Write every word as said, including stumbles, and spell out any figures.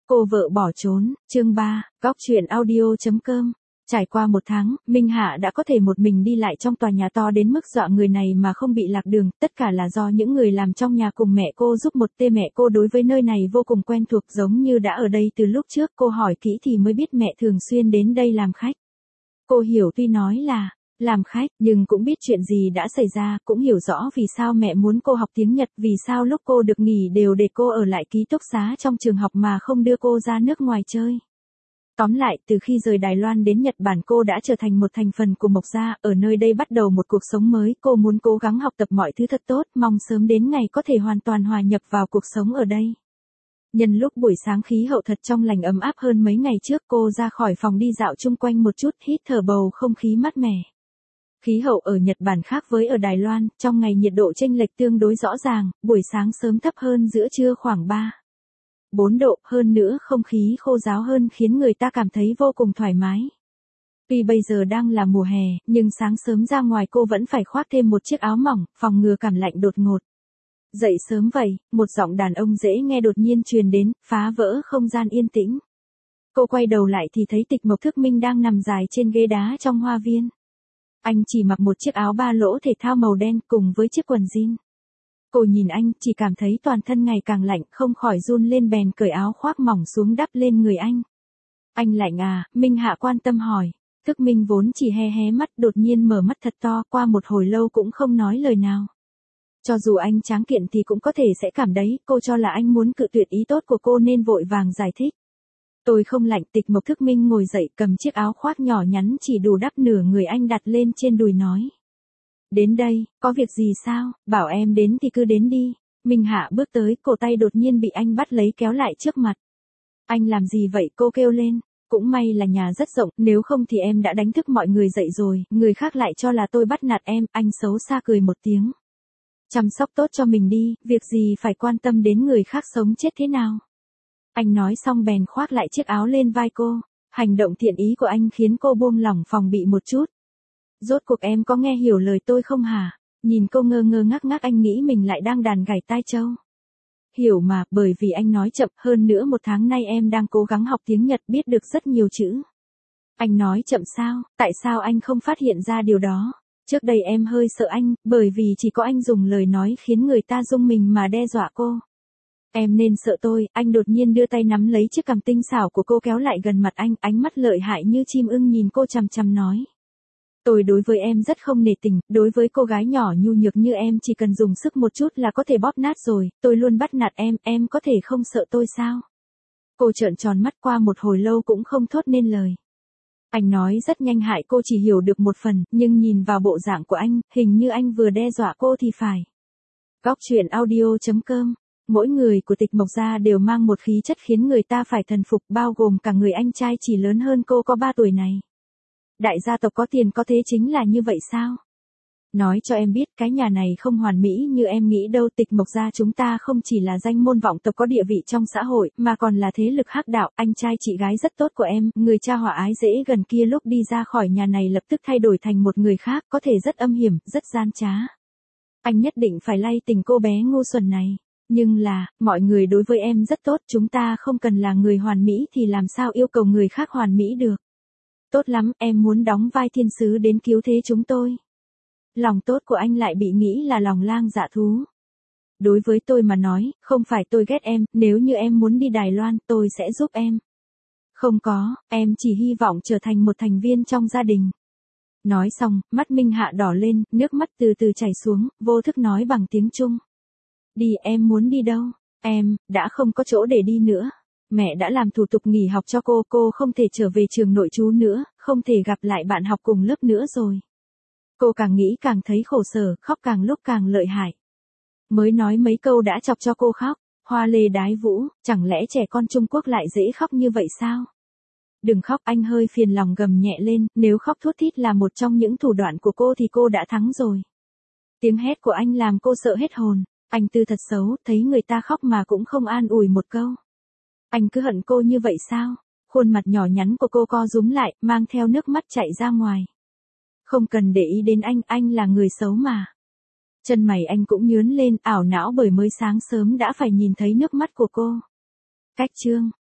Cô vợ bỏ trốn, chương ba, góc truyện audio.com. Trải qua một tháng, Minh Hạ đã có thể một mình đi lại trong tòa nhà to đến mức dọa người này mà không bị lạc đường, tất cả là do những người làm trong nhà cùng mẹ cô giúp một tê mẹ cô đối với nơi này vô cùng quen thuộc giống như đã ở đây từ lúc trước, cô hỏi kỹ thì mới biết mẹ thường xuyên đến đây làm khách. Cô hiểu tuy nói là làm khách, nhưng cũng biết chuyện gì đã xảy ra, cũng hiểu rõ vì sao mẹ muốn cô học tiếng Nhật, vì sao lúc cô được nghỉ đều để cô ở lại ký túc xá trong trường học mà không đưa cô ra nước ngoài chơi. Tóm lại, từ khi rời Đài Loan đến Nhật Bản cô đã trở thành một thành phần của Mộc gia, ở nơi đây bắt đầu một cuộc sống mới, cô muốn cố gắng học tập mọi thứ thật tốt, mong sớm đến ngày có thể hoàn toàn hòa nhập vào cuộc sống ở đây. Nhân lúc buổi sáng khí hậu thật trong lành ấm áp hơn mấy ngày trước, cô ra khỏi phòng đi dạo chung quanh một chút, hít thở bầu không khí mát mẻ. Khí hậu ở Nhật Bản khác với ở Đài Loan, trong ngày nhiệt độ chênh lệch tương đối rõ ràng, buổi sáng sớm thấp hơn giữa trưa khoảng ba bốn độ, hơn nữa không khí khô ráo hơn khiến người ta cảm thấy vô cùng thoải mái. Tuy bây giờ đang là mùa hè, nhưng sáng sớm ra ngoài cô vẫn phải khoác thêm một chiếc áo mỏng, phòng ngừa cảm lạnh đột ngột. Dậy sớm vậy, một giọng đàn ông dễ nghe đột nhiên truyền đến, phá vỡ không gian yên tĩnh. Cô quay đầu lại thì thấy Tịch Mộc Thức Minh đang nằm dài trên ghế đá trong hoa viên. Anh chỉ mặc một chiếc áo ba lỗ thể thao màu đen cùng với chiếc quần jean. Cô nhìn anh, chỉ cảm thấy toàn thân ngày càng lạnh, không khỏi run lên bèn cởi áo khoác mỏng xuống đắp lên người anh. Anh lạnh à? Minh Hạ quan tâm hỏi. Thức Minh vốn chỉ hé hé mắt, đột nhiên mở mắt thật to, qua một hồi lâu cũng không nói lời nào. Cho dù anh tráng kiện thì cũng có thể sẽ cảm đấy, cô cho là anh muốn cự tuyệt ý tốt của cô nên vội vàng giải thích. Tôi không lạnh. Tịch Mộc Thức Minh ngồi dậy cầm chiếc áo khoác nhỏ nhắn chỉ đủ đắp nửa người anh đặt lên trên đùi nói. Đến đây, có việc gì sao, bảo em đến thì cứ đến đi. Minh Hạ bước tới, cổ tay đột nhiên bị anh bắt lấy kéo lại trước mặt. Anh làm gì vậy, cô kêu lên. Cũng may là nhà rất rộng, nếu không thì em đã đánh thức mọi người dậy rồi, người khác lại cho là tôi bắt nạt em, anh xấu xa cười một tiếng. Chăm sóc tốt cho mình đi, việc gì phải quan tâm đến người khác sống chết thế nào. Anh nói xong bèn khoác lại chiếc áo lên vai cô. Hành động thiện ý của anh khiến cô buông lỏng phòng bị một chút. Rốt cuộc em có nghe hiểu lời tôi không hả? Nhìn cô ngơ ngơ ngác ngác anh nghĩ mình lại đang đàn gảy tai trâu. Hiểu mà, bởi vì anh nói chậm, hơn nữa một tháng nay em đang cố gắng học tiếng Nhật biết được rất nhiều chữ. Anh nói chậm sao, tại sao anh không phát hiện ra điều đó? Trước đây em hơi sợ anh, bởi vì chỉ có anh dùng lời nói khiến người ta rung mình mà đe dọa cô. Em nên sợ tôi. Anh đột nhiên đưa tay nắm lấy chiếc cằm tinh xảo của cô kéo lại gần mặt anh, ánh mắt lợi hại như chim ưng nhìn cô chằm chằm nói. Tôi đối với em rất không nể tình, đối với cô gái nhỏ nhu nhược như em chỉ cần dùng sức một chút là có thể bóp nát rồi, tôi luôn bắt nạt em, em có thể không sợ tôi sao? Cô trợn tròn mắt qua một hồi lâu cũng không thốt nên lời. Anh nói rất nhanh hại cô chỉ hiểu được một phần, nhưng nhìn vào bộ dạng của anh, hình như anh vừa đe dọa cô thì phải. Góc truyện audio.com. Mỗi người của Tịch Mộc gia đều mang một khí chất khiến người ta phải thần phục, bao gồm cả người anh trai chỉ lớn hơn cô có ba tuổi này. Đại gia tộc có tiền có thế chính là như vậy sao? Nói cho em biết cái nhà này không hoàn mỹ như em nghĩ đâu. Tịch Mộc gia chúng ta không chỉ là danh môn vọng tộc có địa vị trong xã hội, mà còn là thế lực hắc đạo. Anh trai chị gái rất tốt của em, người cha hòa ái dễ gần kia lúc đi ra khỏi nhà này lập tức thay đổi thành một người khác, có thể rất âm hiểm, rất gian trá. Anh nhất định phải lay tình cô bé ngu xuẩn này. Nhưng là, mọi người đối với em rất tốt, chúng ta không cần là người hoàn mỹ thì làm sao yêu cầu người khác hoàn mỹ được. Tốt lắm, em muốn đóng vai thiên sứ đến cứu thế chúng tôi. Lòng tốt của anh lại bị nghĩ là lòng lang dạ thú. Đối với tôi mà nói, không phải tôi ghét em, nếu như em muốn đi Đài Loan, tôi sẽ giúp em. Không có, em chỉ hy vọng trở thành một thành viên trong gia đình. Nói xong, mắt Minh Hạ đỏ lên, nước mắt từ từ chảy xuống, vô thức nói bằng tiếng Trung. Đi, em muốn đi đâu? Em, đã không có chỗ để đi nữa. Mẹ đã làm thủ tục nghỉ học cho cô, cô không thể trở về trường nội trú nữa, không thể gặp lại bạn học cùng lớp nữa rồi. Cô càng nghĩ càng thấy khổ sở, khóc càng lúc càng lợi hại. Mới nói mấy câu đã chọc cho cô khóc, hoa lê đái vũ, chẳng lẽ trẻ con Trung Quốc lại dễ khóc như vậy sao? Đừng khóc, anh hơi phiền lòng gầm nhẹ lên, nếu khóc thút thít là một trong những thủ đoạn của cô thì cô đã thắng rồi. Tiếng hét của anh làm cô sợ hết hồn, anh Tư thật xấu, thấy người ta khóc mà cũng không an ủi một câu. Anh cứ hận cô như vậy sao? Khuôn mặt nhỏ nhắn của cô co rúm lại, mang theo nước mắt chạy ra ngoài. Không cần để ý đến anh, anh là người xấu mà. Chân mày anh cũng nhướn lên, ảo não bởi mới sáng sớm đã phải nhìn thấy nước mắt của cô. Cách chương.